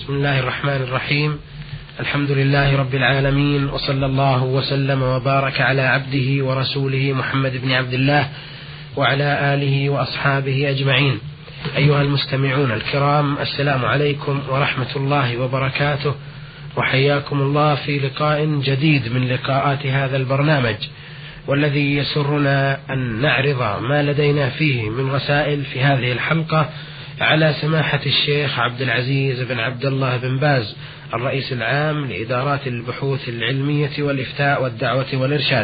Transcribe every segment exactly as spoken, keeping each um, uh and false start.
بسم الله الرحمن الرحيم. الحمد لله رب العالمين، وصلى الله وسلم وبارك على عبده ورسوله محمد بن عبد الله وعلى آله وأصحابه أجمعين. أيها المستمعون الكرام، السلام عليكم ورحمة الله وبركاته، وحياكم الله في لقاء جديد من لقاءات هذا البرنامج، والذي يسرنا أن نعرض ما لدينا فيه من رسائل في هذه الحلقة على سماحة الشيخ عبد العزيز بن عبد الله بن باز، الرئيس العام لإدارات البحوث العلمية والإفتاء والدعوة والإرشاد،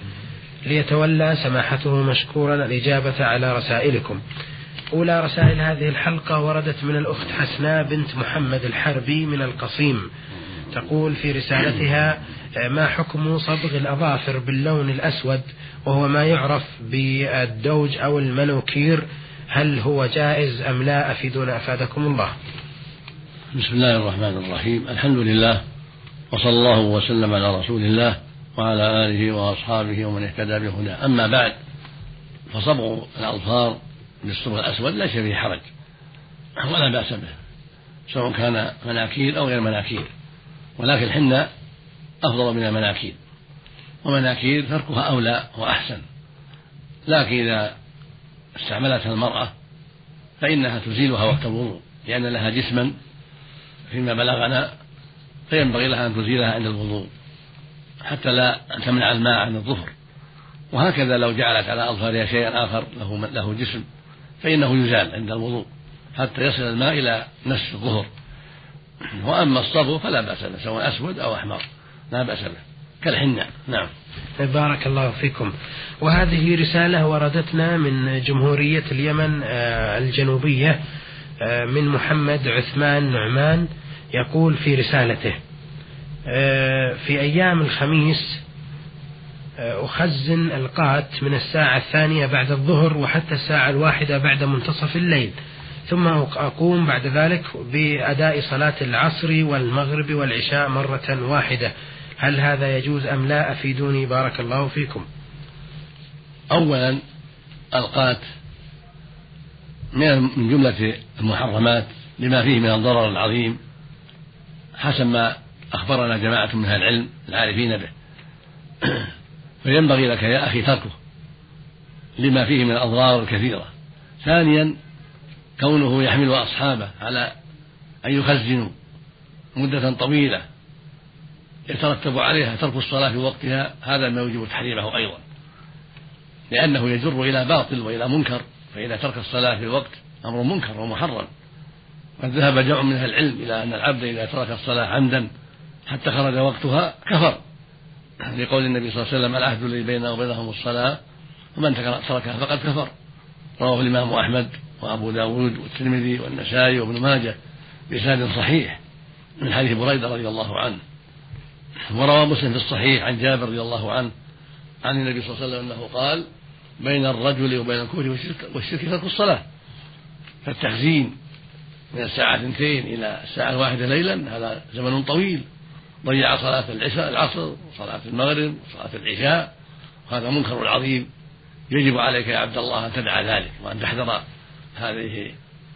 ليتولى سماحته مشكورا الإجابة على رسائلكم. أولى رسائل هذه الحلقة وردت من الأخت حسناء بنت محمد الحربي من القصيم، تقول في رسالتها: ما حكم صبغ الأظافر باللون الأسود وهو ما يعرف بالدوج أو المانوكير؟ هل هو جائز أم لا؟ أفيدونا أفادكم الله. بسم الله الرحمن الرحيم. الحمد لله، وصلى الله وسلم على رسول الله وعلى آله وأصحابه ومن اهتدى بهداه. أما بعد، فصبغ الأظفار بالصبغ الأسود لا شيء فيه حرج ولا بأس به، سواء كان مناكير أو غير مناكير، ولكن الحنة أفضل من المناكير، ومناكير تركها أولى وأحسن. لكن إذا استعملتها المرأة فإنها تزيلها وقت الوضوء، لأن لها جسما فيما بلغنا، فينبغي لها أن تزيلها عند الوضوء حتى لا تمنع الماء عن الظهر. وهكذا لو جعلت على أظفارها شيئا آخر له, له جسم فإنه يزال عند الوضوء حتى يصل الماء إلى نصف الظهر. وأما الصبغ فلا بأس به، سواء أسود أو أحمر لا بأس به كالحنة. نعم. بارك الله فيكم. وهذه رسالة وردتنا من جمهورية اليمن الجنوبية من محمد عثمان نعمان، يقول في رسالته: في أيام الخميس أخزن القات من الساعة الثانية بعد الظهر وحتى الساعة الواحدة بعد منتصف الليل، ثم أقوم بعد ذلك بأداء صلاة العصر والمغرب والعشاء مرة واحدة. هل هذا يجوز أم لا؟ أفيدوني بارك الله فيكم. أولا، القات من جملة المحرمات لما فيه من الضرر العظيم حسب ما أخبرنا جماعة من أهل العلم العارفين به، فينبغي لك يا أخي تركه لما فيه من الأضرار الكثيرة. ثانيا، كونه يحمل أصحابه على أن يخزنوا مدة طويلة يترتب عليها ترك الصلاة في وقتها، هذا ما يوجب تحريمه أيضا، لأنه يجر إلى باطل وإلى منكر. فإذا ترك الصلاة في الوقت أمر منكر ومحرم. قد ذهب جمع من أهل العلم إلى أن العبد إذا ترك الصلاة عمدا حتى خرج وقتها كفر، لقول النبي صلى الله عليه وسلم: العهد الذي بيننا وبينهم الصلاة ومن تركها فقد كفر. رواه الإمام أحمد وأبو داود والترمذي والنسائي وابن ماجه بإسناد صحيح من حديث بريدة رضي الله عنه. وروى مسلم في الصحيح عن جابر رضي الله عنه عن النبي صلى الله عليه وسلم أنه قال: بين الرجل وبين الكفر والشرك ترك الصلاة. فالتخزين من الساعة اثنتين إلى الساعة الواحدة ليلا هذا زمن طويل، ضيع صلاة العشاء العصر وصلاة المغرب وصلاة العشاء، وهذا منكر عظيم. يجب عليك يا عبد الله أن تدع ذلك وأن تحذر هذه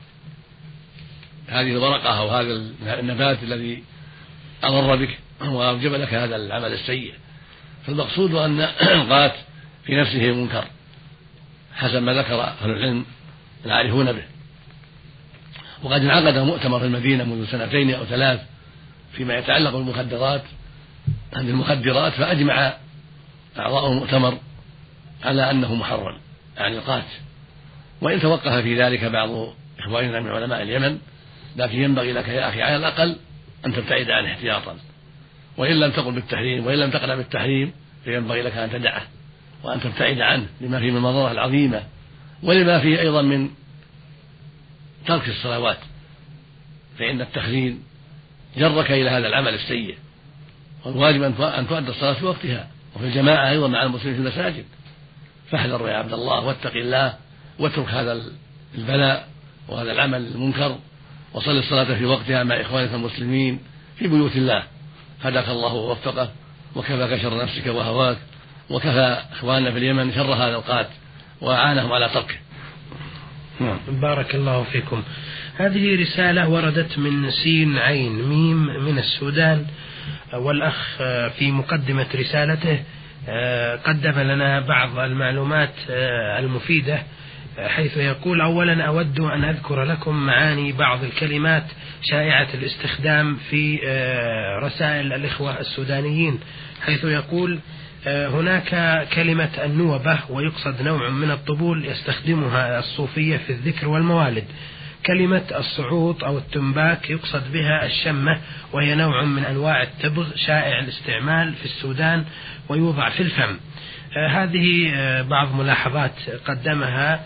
هذه الورقة أو هذا النبات الذي أضر بك وأوجب لك هذا العمل السيء. فالمقصود أن القات في نفسه منكر حسب ما ذكر أهل العلم العارفون به. وقد انعقد مؤتمر في المدينة منذ سنتين أو ثلاث فيما يتعلق بالمخدرات بالمخدرات فأجمع أعضاء المؤتمر على أنه محرم، يعني القات. وإن توقف في ذلك بعض إخواننا من علماء اليمن، لكن ينبغي لك يا أخي على الأقل أن تبتعد عنه احتياطا، وإن لم تقل بالتحريم وإن لم تقنع بالتحريم فينبغي لك أن تدعه وأن تبتعد عنه لما فيه من المضرة العظيمة، ولما فيه أيضا من ترك الصلوات، فإن التخزين جرك إلى هذا العمل السيء. والواجب أن تؤدى الصلاة في وقتها وفي الجماعة أيضا مع المسلمين في المساجد. فاحذر يا عبد الله واتق الله واترك هذا البلاء وهذا العمل المنكر، وصل الصلاة في وقتها مع إخوانك المسلمين في بيوت الله. هداك الله ووفقه وكفاك شر نفسك وهواك، وكفى إخواننا في اليمن شر هذا القات وأعانهم على تركه. بارك الله فيكم. هذه رسالة وردت من سين عين ميم من السودان، والأخ في مقدمة رسالته قدم لنا بعض المعلومات المفيدة، حيث يقول: أولا أود أن أذكر لكم معاني بعض الكلمات شائعة الاستخدام في رسائل الإخوة السودانيين، حيث يقول: هناك كلمة النوبة ويقصد نوع من الطبول يستخدمها الصوفية في الذكر والموالد. كلمة الصعوط أو التنباك يقصد بها الشمة، وهي نوع من أنواع التبغ شائع الاستعمال في السودان ويوضع في الفم. هذه بعض ملاحظات قدمها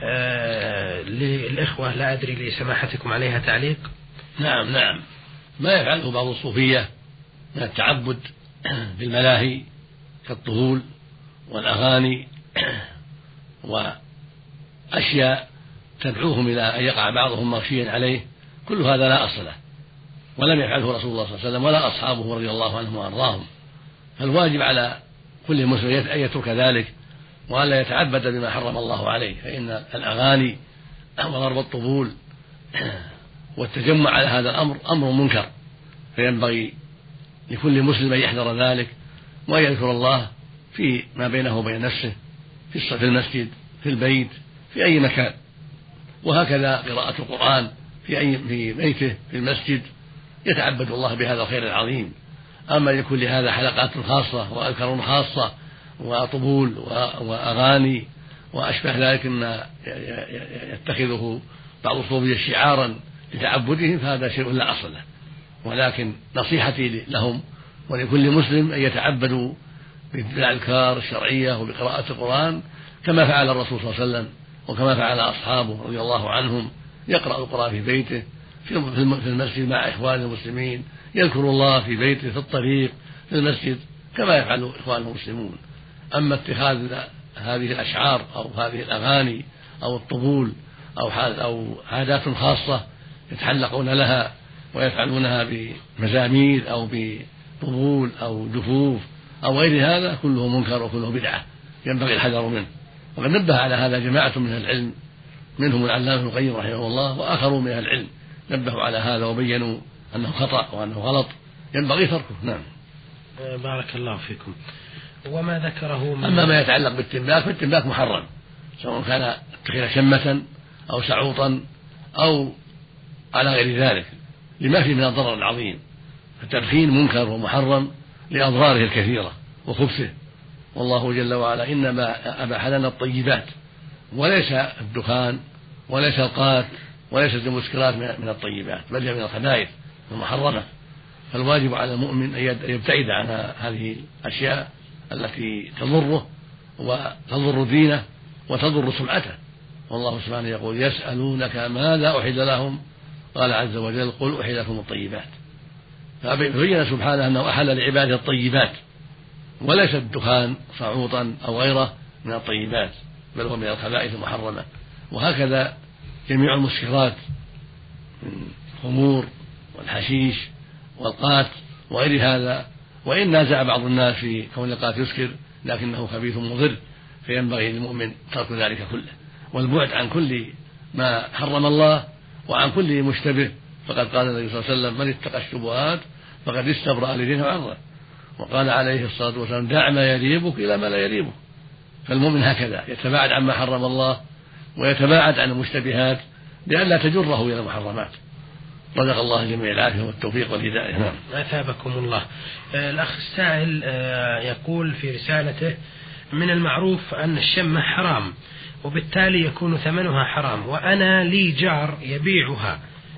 للإخوة، لا أدري لسماحتكم عليها تعليق. نعم نعم ما يفعله بعض الصوفية من التعبد بالملاهي كالطبول والأغاني وأشياء تدعوهم إلى أن يقع بعضهم مغشيا عليه، كل هذا لا أصل له، ولم يفعله رسول الله صلى الله عليه وسلم ولا أصحابه رضي الله عنهم وأرضاهم. فالواجب على كل مسلم أن يترك ذلك وألا يتعبد بما حرم الله عليه، فإن الأغاني وضرب الطبول والتجمع على هذا الأمر أمر منكر، فينبغي لكل مسلم أن يحذر ذلك وأن يذكر الله في ما بينه وبين نفسه، في المسجد، في البيت، في أي مكان. وهكذا قراءة القرآن في أي في بيته في المسجد يتعبد الله بهذا الخير العظيم. أما يكون لهذا حلقات خاصة وأذكار خاصة وطبول وأغاني وأشبه ذلك مما يتخذه بعض الصوفية شعارا لتعبدهم، فهذا شيء لا أصل له. ولكن نصيحتي لهم ولكل مسلم أن يتعبدوا بالأذكار الشرعية وبقراءة القرآن كما فعل الرسول صلى الله عليه وسلم وكما فعل أصحابه رضي الله عنهم، يقرأ القرآن في بيته في المسجد مع إخوانه المسلمين، يذكر الله في بيته في الطريق في المسجد كما يفعل إخوانه المسلمون. أما اتخاذ هذه الأشعار أو هذه الأغاني أو الطبول أو عادات خاصة يتحلقون لها ويفعلونها بمزامير أو بطبول أو دفوف أو غير هذا كله منكر وكله بدعة، ينبغي الحذر منه. وقد نبه على هذا جماعة من العلم، منهم العلامة ابن القيم رحمه الله وآخرون من العلم، نبهوا على هذا وبينوا أنه خطأ وأنه غلط ينبغي تركه. نعم بارك الله فيكم. وما ذكره من أما ما يتعلق بالتنباك فالتنباك محرم، سواء كان اتخذ شمة أو سعوطا أو على غير ذلك، لما فيه من الضرر العظيم. التدخين منكر ومحرم لأضراره الكثيرة وخبثه، والله جل وعلا إنما أباح لنا الطيبات وليس الدخان وليس القات وليست المسكرات من الطيبات، بل هي من الخبائث المحرمة. فالواجب على المؤمن أن يبتعد عن هذه الأشياء التي تضره وتضر دينه وتضر سمعته. والله سبحانه يقول: يسألونك ماذا أحل لهم قال عز وجل: قل أحل لكم الطيبات. فبين سبحانه أنه أحل لعباده الطيبات وليس الدخان صعوطا أو غيره من الطيبات، بل هو من الخبائث المحرمة. وهكذا جميع المسكرات من الخمور والحشيش والقات وغير هذا، وإن نازع بعض الناس في كون القات يسكر لكنه خبيث مضر، فينبغي للمؤمن ترك ذلك كله والبعد عن كل ما حرم الله وعن كل مشتبه. فقد قال النبي صلى الله عليه وسلم: من اتقى الشبهات فقد استبرأ لدينه وعرضه. وقال عليه الصلاة والسلام: دع ما يريبك إلى ما لا يريبك. فالمؤمن هكذا يتباعد عما حرم الله ويتباعد عن المشتبهات لئلا تجره إلى المحرمات. رزق الله الجميع العافية والتوفيق والهداية. نعم. أثابكم الله. الأخ السائل يقول في رسالته: من المعروف أن الشمة حرام وبالتالي يكون ثمنها حرام، وأنا لي جار يبيعها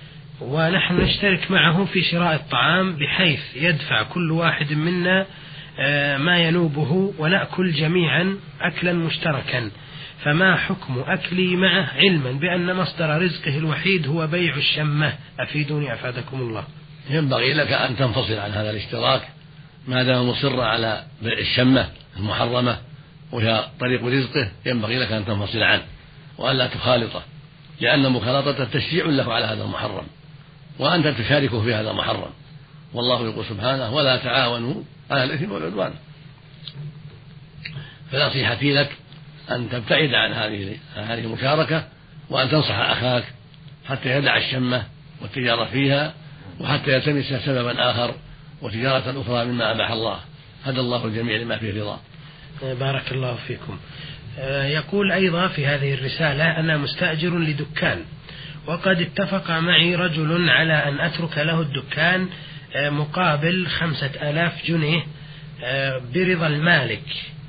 ونحن نشترك معه في شراء الطعام بحيث يدفع كل واحد منا ما ينوبه ونأكل جميعا أكلا مشتركا، فما حكم أكلي معه علما بأن مصدر رزقه الوحيد هو بيع الشمة؟ أفيدوني أفادكم الله. ينبغي لك أن تنفصل عن هذا الاشتراك ما دام مصر على بيع الشمة المحرمة وهي طريق رزقه، ينبغي لك أن تنفصل عنه وألا تخالطه، لأن مخالطته تشجيع له على هذا المحرم وأنت تشاركه في هذا المحرم. والله يقول سبحانه: ولا تعاونوا على الإثم والعدوان. فنصيحتي لك أن تبتعد عن هذه هذه المشاركة وأن تنصح أخاك حتى يدع الشمة والتجارة فيها، وحتى يلتمس سببا آخر وتجارة أخرى مما أباح الله. هدى الله الجميع لما فيه رضاه. بارك الله فيكم. يقول أيضا في هذه الرسالة: أنا مستأجر لدكان، وقد اتفق معي رجل على أن أترك له الدكان مقابل خمسة آلاف جنيه برضا المالك،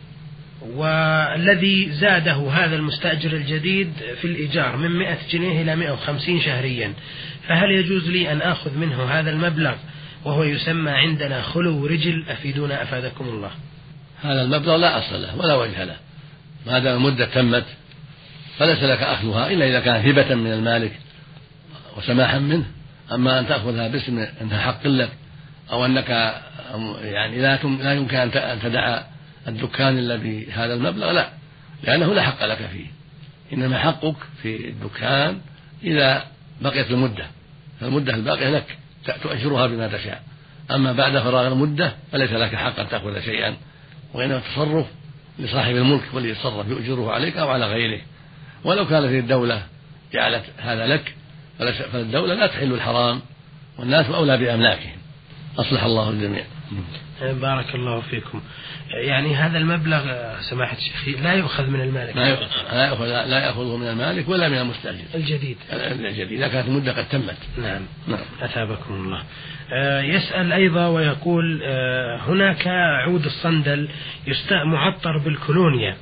والذي زاده هذا المستأجر الجديد في الإيجار من مئة جنيه إلى مئة وخمسين شهريا، فهل يجوز لي أن آخذ منه هذا المبلغ وهو يسمى عندنا خلو رجل؟ أفيدونا أفادكم الله. هذا المبلغ لا أصل له ولا وجه له، ما دام المدة تمت فليس لك أخذها إلا إذا كان هبة من المالك وسماحا منه. أما أن تأخذها باسم أنها حق لك، أو أنك يعني لا يمكن أن تدع الدكان إلا بهذا المبلغ، لا، لأنه لا حق لك فيه. إنما حقك في الدكان إذا بقيت المدة، فالمدة الباقية لك تؤجرها بما تشاء. أما بعد فراغ المدة فليس لك حق أن تأخذ شيئا، وإنما التصرف لصاحب الملك والذي يتصرف يؤجره عليك أو على غيره. ولو كانت الدولة جعلت هذا لك فالدولة لا تحل الحرام، والناس أولى بأملاكهم. أصلح الله الجميع. بارك الله فيكم. يعني هذا المبلغ سماحة الشيخ لا يؤخذ من المالك؟ لا يأخذ لا يأخذه من المالك ولا من المستأجر الجديد الجديد إذا كانت المدة قد تمت. نعم, نعم. أثابكم الله. يسأل أيضا ويقول: هناك عود الصندل معطر بالكولونيا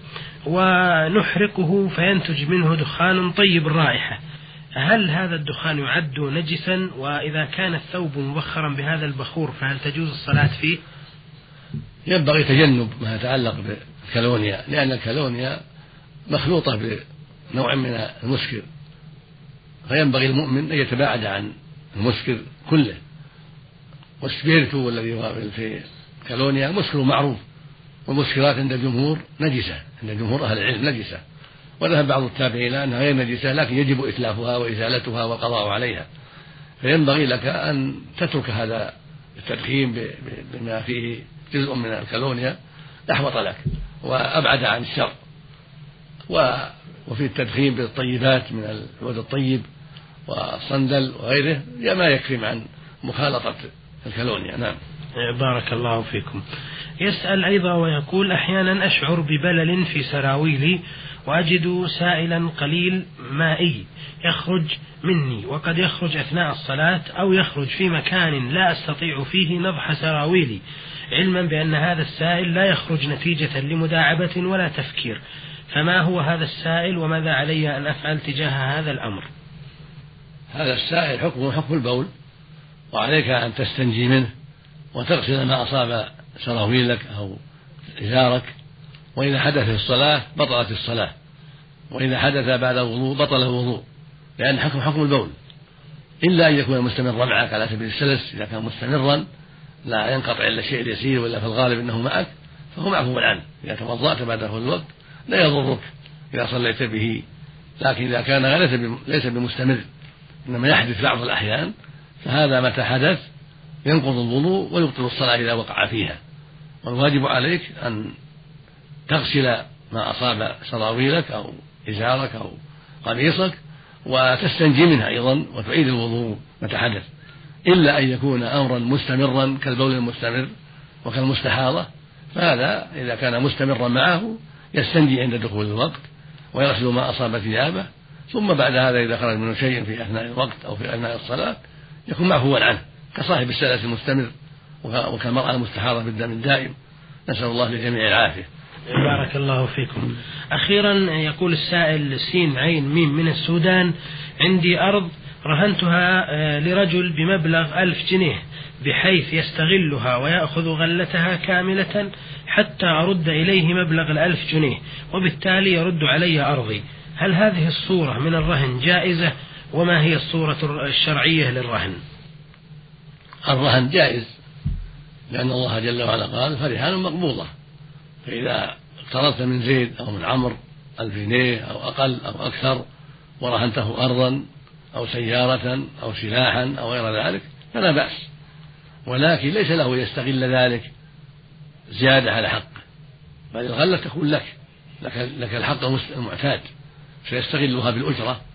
ونحرقه فينتج منه دخان طيب الرائحة، هل هذا الدخان يعد نجسا؟ وإذا كان الثوب مبخرا بهذا البخور فهل تجوز الصلاة فيه؟ ينبغي تجنب ما يتعلق بالكالونيا، لأن الكالونيا مخلوطة بنوع من المسكر، فينبغي المؤمن أن يتباعد عن المسكر كله. والسبيرتو الذي يقابل في الكالونيا مسكر معروف، والمسكرات عند الجمهور نجسة، عند جمهور أهل العلم نجسة، وذهب بعض التابعين أنها غير نجسة لكن يجب إتلافها وإزالتها والقضاء عليها. فينبغي لك أن تترك هذا التدخين بما فيه جزء من الكالونيا أحوط لك وأبعد عن الشر. وفي التدخين بالطيبات من العود الطيب والصندل وغيره ما يكفي عن مخالطة الكالونيا. نعم. بارك الله فيكم. يسأل أيضا ويقول: أحيانا أشعر ببلل في سراويلي وأجد سائلا قليل مائي يخرج مني، وقد يخرج أثناء الصلاة أو يخرج في مكان لا أستطيع فيه نضح سراويلي، علما بأن هذا السائل لا يخرج نتيجة لمداعبة ولا تفكير، فما هو هذا السائل وماذا علي أن أفعل تجاه هذا الأمر؟ هذا السائل حكمه حكم البول، وعليك أن تستنجي منه وتغسل ما أصاب سراويلك أو إزارك، وإذا حدث في الصلاة بطلت الصلاة، وإذا حدث بعد الوضوء بطل الوضوء، لأن حكم حكم البول، إلا أن يكون مستمرا معك على سبيل السلس. إذا كان مستمرا لا ينقطع إلا الشيء اليسير ولا في الغالب أنه معك فهو معفو عنه. إذا توضأت بعد دخول الوقت لا يضرك إذا صليت به، لكن إذا كان ليس بمستمر إنما يحدث بعض الأحيان فهذا متى حدث ينقض الوضوء ويبطل الصلاة إذا وقع فيها. والواجب عليك أن تغسل ما أصاب سراويلك أو إزارك أو قميصك وتستنجي منها أيضا وتعيد الوضوء متى حدث، إلا أن يكون أمرا مستمرا كالبول المستمر وكالمستحاضة، فهذا إذا كان مستمرا معه يستنجي عند دخول الوقت ويغسل ما أصاب ثيابه، ثم بعد هذا إذا خرج منه شيء في أثناء الوقت أو في أثناء الصلاة يكون معفوا عنه كصاحب السلس المستمر وكالمرأة المستحاضة بالدم الدائم. نسأل الله للجميع العافية. بارك الله فيكم. أخيرا يقول السائل سين عين ميم من السودان: عندي أرض رهنتها لرجل بمبلغ ألف جنيه بحيث يستغلها ويأخذ غلتها كاملة حتى أرد إليه مبلغ الألف جنيه، وبالتالي يرد علي أرضي، هل هذه الصورة من الرهن جائزة؟ وما هي الصورة الشرعية للرهن؟ الرهن جائز، لأن الله جل وعلا قال: فرهان مقبوضة. فإذا اقترضت من زيد أو من عمرو ألف جنيه أو أقل أو أكثر ورهنته أرضا أو سيارة أو سلاحا أو غير ذلك فلا بأس، ولكن ليس له يستغل ذلك زيادة على حق، بل الغلة تكون لك لك, لك الحق المعتاد، سيستغلها بالأجرة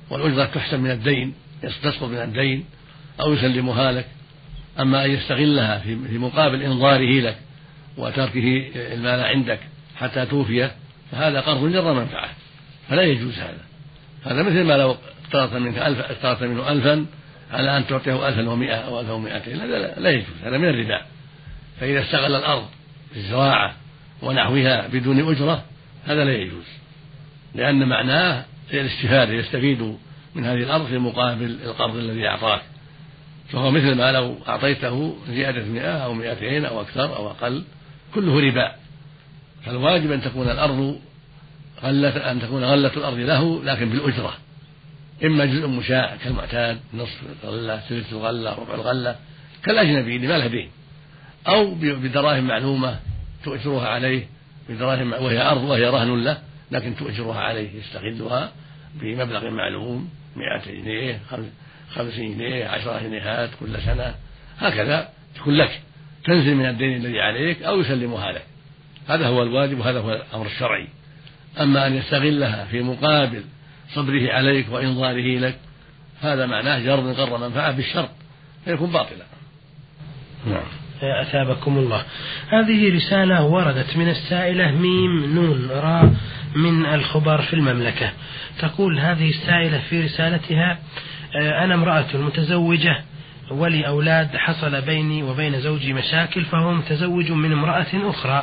والأجرة تحسب من الدين، تسقط من الدين أو يسلمها لك. أما أن يستغلها في مقابل إنظاره لك وتركه المال عندك حتى توفيه فهذا قرض جر منفعة، فلا يجوز هذا. هذا مثل ما لو اقترضت منك ألف اقترضت منه ألفا على أن تعطيه ألفا ومئة أو ألفا ومئتين، هذا لا يجوز، هذا من الربا. فإذا استغل الأرض في الزراعة ونحوها بدون أجرة هذا لا يجوز، لأن معناه الاستفادة، يستفيد من هذه الأرض في مقابل القرض الذي أعطاك، فهو مثل ما لو أعطيته زيادة مئة أو مئتين أو أكثر أو أقل كله ربا. فالواجب أن تكون الأرض غلة، أن تكون غلة الأرض له لكن بالأجرة، إما جزء مشاع كالمعتاد نصف الغلة ثلث الغلة ربع الغلة كالأجنبي اللي ما له دين، أو بدراهم معلومة تؤجرها عليه بدراهم وهي أرض وهي رهن له لكن تؤجرها عليه يستغلها بمبلغ معلوم مئة جنيه خمسين جنيه عشرة جنيهات كل سنة، هكذا تكون لك تنزل من الدين الذي عليك أو يسلمها لك. هذا هو الواجب وهذا هو الأمر الشرعي. أما أن يستغلها في مقابل صبره عليك وإنظاره لك هذا معناه جر قر منفعة بالشرط فيكون باطلا. نعم. أثابكم الله. هذه رسالة وردت من السائلة ميم نون را من الخبر في المملكة، تقول هذه السائلة في رسالتها: أنا امرأة متزوجة ولي أولاد، حصل بيني وبين زوجي مشاكل فهو متزوج من امرأة أخرى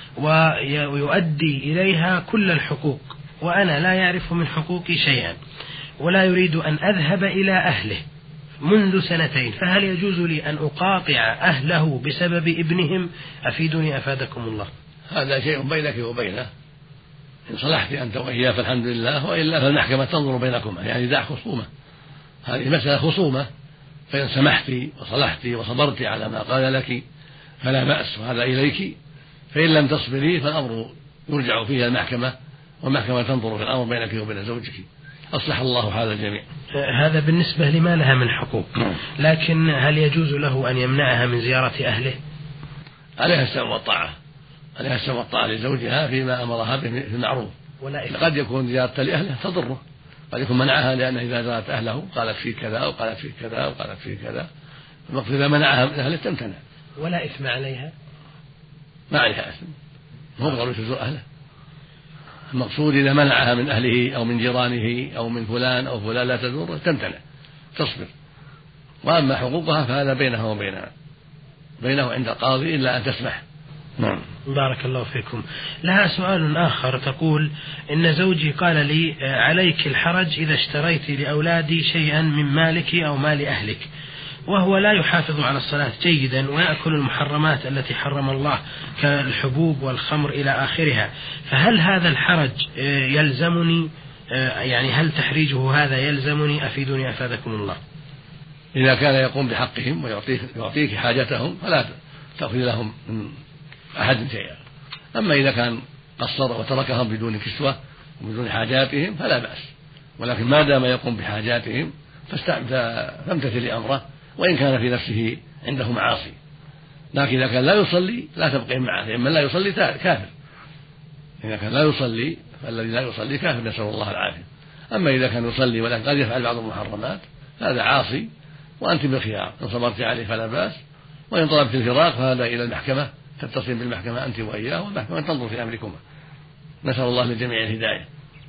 ويؤدي إليها كل الحقوق وأنا لا يعرف من حقوقي شيئا ولا يريد أن أذهب إلى أهله منذ سنتين، فهل يجوز لي أن أقاطع أهله بسبب ابنهم؟ أفيدني أفادكم الله. هذا شيء بينك وبينه، إن صلحت أنت وإياه فالحمد لله، وإلا فالمحكمة تنظر بينكما، يعني دع خصومة، هذه مسألة خصومة، فإن سمحت وصلحت وصبرت على ما قال لك فلا بأس وهذا إليك، فإن لم تصبري فالأمر يرجع فيه المحكمة والمحكمة تنظر في الأمر بينك وبين زوجك. أصلح الله حال الجميع. هذا بالنسبة لما لها من حقوق، لكن هل يجوز له أن يمنعها من زيارة أهله؟ عليها السمع والطاعة، عليها السمع والطاعة لزوجها فيما أمرها به في المعروف، قد يكون زيارة لأهله تضره، قد يكون منعها لأنه إذا زارت أهله قالت فيه كذا أو قالت فيه كذا أو قالت فيه كذا، المقصود إذا منعها من أهله تمتنع. ولا إثم عليها؟ ما عليها إثم، مو بضروري تزور أهله، المقصود إذا منعها من أهله أو من جيرانه أو من فلان أو فلان لا تزور تمتنع تصبر. وأما حقوقها فهذا بينها وبينها بينه عند القاضي إلا أن تسمح. نعم. بارك الله فيكم. لها سؤال آخر، تقول إن زوجي قال لي عليك الحرج إذا اشتريت لأولادي شيئا من مالك أو مال أهلك، وهو لا يحافظ على الصلاة جيدا ويأكل المحرمات التي حرم الله كالحبوب والخمر إلى آخرها، فهل هذا الحرج يلزمني؟ يعني هل تحريجه هذا يلزمني؟ أفيدني أفادكم الله. إذا كان يقوم بحقهم ويعطيك يعطيك حاجتهم فلا تأخذ لهم من أحد شيئا، أما إذا كان قصر وتركهم بدون كسوة وبدون حاجاتهم فلا بأس، ولكن ما دام يقوم بحاجاتهم فامتثل أمره وإن كان في نفسه عنده معاصي. لكن إذا كان لا يصلي لا تبقي معه، لأن من لا يصلي كافر، إذا كان لا يصلي فالذي لا يصلي كافر، نسأل الله العافية. أما إذا كان يصلي ولكن قد يفعل بعض المحرمات هذا عاصي وأنت بالخيار، إن صبرت عليه فلا بأس، وإن طلبت الفراق فهذا إلى المحكمة، تتصل بالمحكمة أنت وإياه والمحكمة تنظر في أمركما. نسأل الله للجميع الهداية.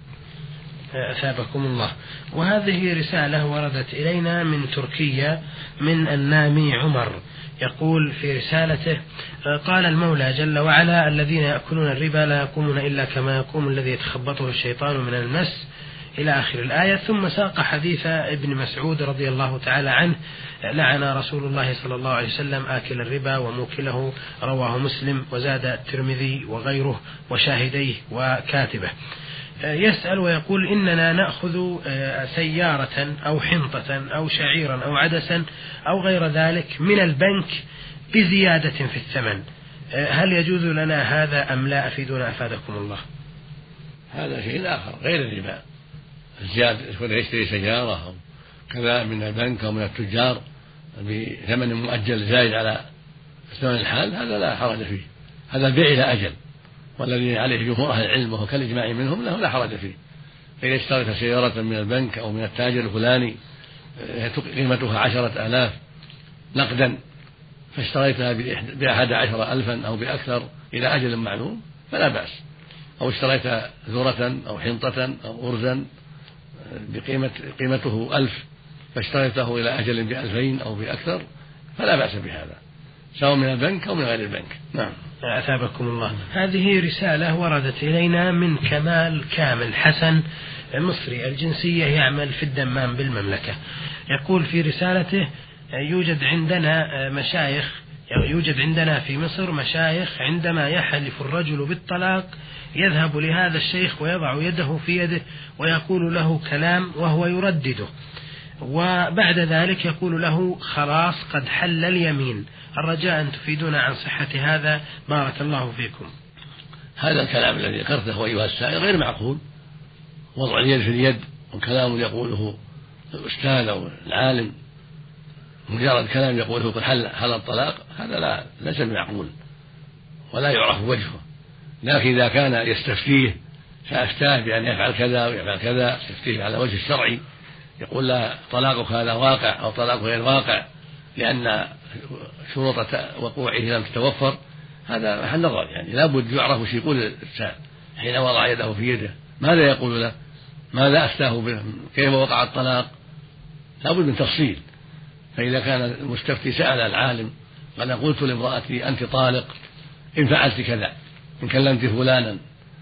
أثابكم الله. وهذه رسالة وردت إلينا من تركيا من النامي عمر، يقول في رسالته: قال المولى جل وعلا: الذين يأكلون الربا لا يقومون إلا كما يقوم الذي يتخبطه الشيطان من المس، إلى آخر الآية. ثم ساق حديث ابن مسعود رضي الله تعالى عنه: لعن رسول الله صلى الله عليه وسلم آكل الربا وموكله، رواه مسلم، وزاد الترمذي وغيره وشاهديه وكاتبه. يسأل ويقول: إننا نأخذ سيارة أو حنطة أو شعيرا أو عدسا أو غير ذلك من البنك بزيادة في الثمن، هل يجوز لنا هذا أم لا؟ أفيدنا أفادكم الله. هذا شيء آخر غير الربا، الزيادة يكون يشتري سيارة أو كذا من البنك أو من التجار بثمن مؤجل زايد على ثمن الحال، هذا لا حرج فيه، هذا البيع إلى أجل، والذي عليه جمهور أهل العلم وهو كالإجماع منهم له لا حرج فيه، فإذا اشتريت سيارة من البنك أو من التاجر الفلاني قيمتها عشرة آلاف نقدا، فاشتريتها بأحد عشر ألفا أو بأكثر إلى أجل معلوم فلا بأس، أو اشتريت ذرة أو حنطة أو أرزا بقيمة قيمته ألف فاشتريته إلى أجل بألفين أو بأكثر فلا بأس بهذا، سواء من البنك أو من غير البنك. نعم. أثابكم الله. هذه رسالة وردت إلينا من كمال كامل حسن، مصري الجنسية، يعمل في الدمام بالمملكة. يقول في رسالته: يوجد عندنا مشايخ يوجد عندنا في مصر مشايخ عندما يحلف الرجل بالطلاق يذهب لهذا الشيخ ويضع يده في يده ويقول له كلام وهو يردده، وبعد ذلك يقول له خلاص قد حل اليمين. الرجاء أن تفيدونا عن صحة هذا، بارك الله فيكم. هذا الكلام الذي ذكرته أيها السائل غير معقول، وضع اليد في اليد وكلام يقوله الأستاذ أو العالم، مجرد كلام يقوله قد حل حل الطلاق، هذا لا ليس بمعقول ولا يعرف وجهه. لكن إذا كان يستفتيه فأفتاه بأن يفعل كذا ويفعل كذا، يستفتيه على وجه الشرعي، يقول لا طلاقك هذا واقع أو طلاقه غير واقع لأن شروط وقوعه لم تتوفر، هذا محل نظر، يعني لا بد يعرف وش يقول الإنسان حين وضع يده في يده، ماذا يقول له، ماذا أفتاه به، كيف وقع الطلاق، لا بد من تفصيل. فإذا كان المستفتي سأل العالم قال قلت لامرأتي أنت طالق إن فعلت كذا، إن كلمت فلانا،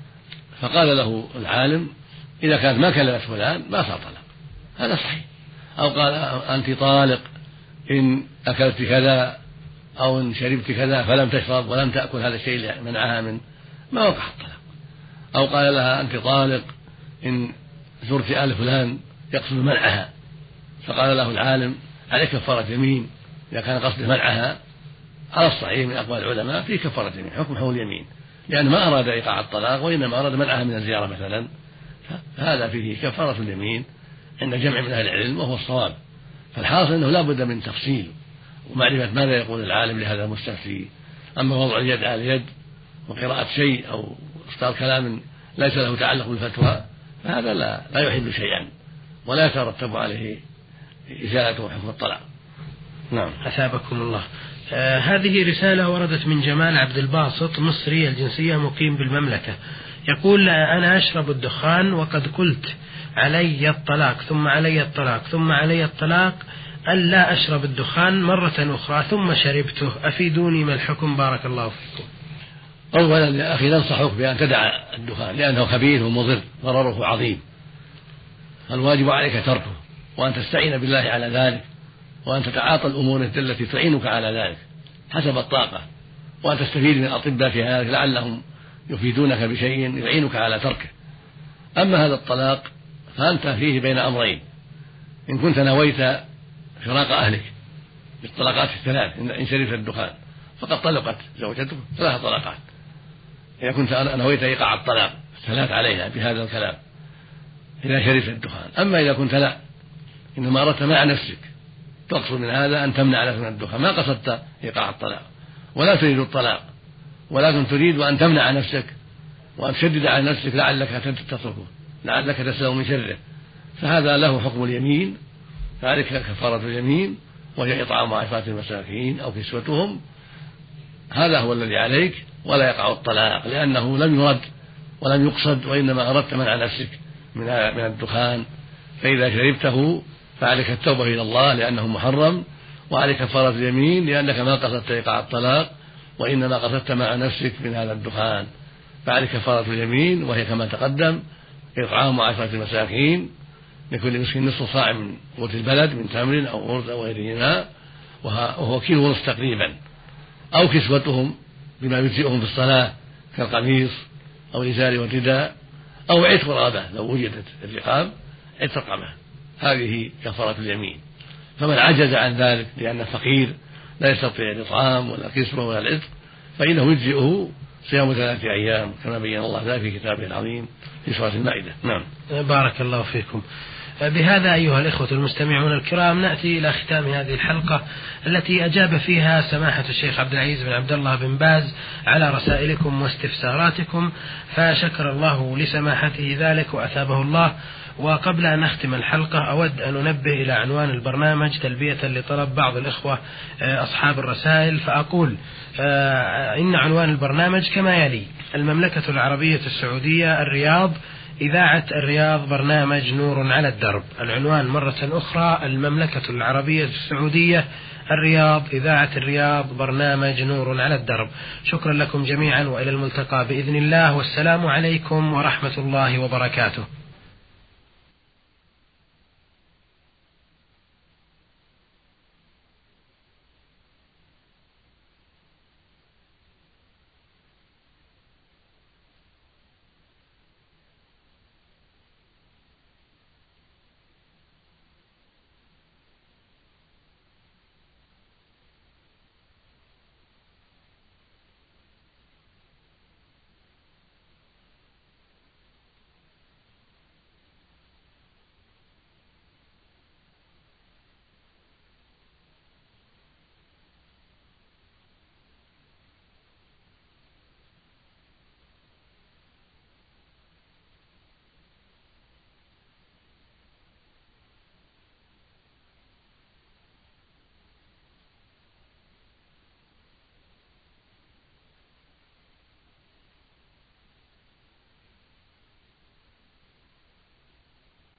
فقال له العالم إذا كانت ما كلمت فلان ما صار طلاق، هذا صحيح. أو قال أنت طالق إن أكلت كذا أو إن شربت كذا فلم تشرب ولم تأكل هذا الشيء منعها من، ما وقع الطلاق. أو قال لها أنت طالق إن زرت آل فلان يقصد منعها، فقال له العالم عليك كفارة يمين إذا كان قصده منعها، على الصحيح من أقوال العلماء في كفارة يمين، حكم حول اليمين، لأن ما أراد إيقاع الطلاق وإنما أراد منعها من الزيارة مثلا، فهذا فيه كفارة اليمين عند جمع من أهل العلم وهو الصواب. فالحاصل أنه لا بد من تفصيل ومعرفة ماذا يقول العالم لهذا المستفتي. أما وضع اليد على اليد وقراءة شيء أو إصدار كلام ليس له تعلق بالفتوى فهذا لا, لا يحل شيئا ولا يترتب عليه إزالة حكم الطلاق. نعم. أثابكم الله. آه هذه رسالة وردت من جمال عبد الباسط، مصري الجنسية، مقيم بالمملكة. يقول: أنا أشرب الدخان وقد قلت علي الطلاق ثم علي الطلاق ثم علي الطلاق ألا أشرب الدخان مرة أخرى ثم شربته، أفيدوني ما الحكم بارك الله فيكم. أولا يا أخي ننصحك بأن تدع الدخان لأنه خبيث ومضر ضرره عظيم، الواجب عليك تركه وأن تستعين بالله على ذلك وأن تتعاطى الأمور التي تعينك على ذلك حسب الطاقة، وأن تستفيد من الأطباء في هذا لعلهم يفيدونك بشيء يعينك على تركه. أما هذا الطلاق فأنت فيه بين أمرين: إن كنت نويت فراق أهلك بالطلقات الثلاث، إن شربت الدخان فقد طلقت زوجته ثلاث طلقات، إذا كنت نويت إيقاع الطلاق الثلاث عليها بهذا الكلام إذا شربت الدخان. أما إذا كنت لا، إنما أردت مع نفسك تقصد من هذا أن تمنع نفسك من الدخان، ما قصدت إيقاع الطلاق ولا تريد الطلاق، ولكن تريد أن تمنع نفسك وأن تشدد على نفسك لعلك تتركه لعلك تسلم من شره، فهذا له حكم اليمين، فعليك كفارة اليمين وهي إطعام عشرة المساكين أو كسوتهم، هذا هو الذي عليك، ولا يقع الطلاق لأنه لم يرد ولم يقصد، وإنما أردت منع نفسك من من الدخان، فإذا شربته فعليك التوبة إلى الله لأنه محرم، وعليك كفارة اليمين لأنك ما قصدت إيقاع الطلاق وإنما قصدت مع نفسك من هذا الدخان، فعليك كفارة اليمين وهي كما تقدم إطعام عشرة المساكين لكل مسكين نصف صاع من قوت البلد من تمر أو أرز أو غيرهما وهو كيلو ونصف تقريبا، أو كسوتهم بما يجزئهم في الصلاة كالقميص أو الإزار والرداء، أو عتق رقبة لو وجدت الرقاب عتق رقبة، هذه كفارة اليمين. فمن عجز عن ذلك لأنه فقير لا يستطيع الإطعام ولا الكسوة ولا العتق فإنه يجزئه صيام ثلاثة أيام كما بين الله ذلك في كتابه العظيم في سورة المائدة. نعم. بارك الله فيكم. بهذا أيها الإخوة المستمعون الكرام نأتي إلى ختام هذه الحلقة التي أجاب فيها سماحة الشيخ عبد العزيز بن عبد الله بن باز على رسائلكم واستفساراتكم، فشكر الله لسماحته ذلك وأثابه الله. وقبل أن نختم الحلقة أود أن أنبه إلى عنوان البرنامج تلبية لطلب بعض الإخوة أصحاب الرسائل، فأقول إن عنوان البرنامج كما يلي: المملكة العربية السعودية الرياض، إذاعة الرياض، برنامج نور على الدرب. العنوان مرة أخرى: المملكة العربية السعودية الرياض، إذاعة الرياض، برنامج نور على الدرب. شكرا لكم جميعا وإلى الملتقى بإذن الله، والسلام عليكم ورحمة الله وبركاته.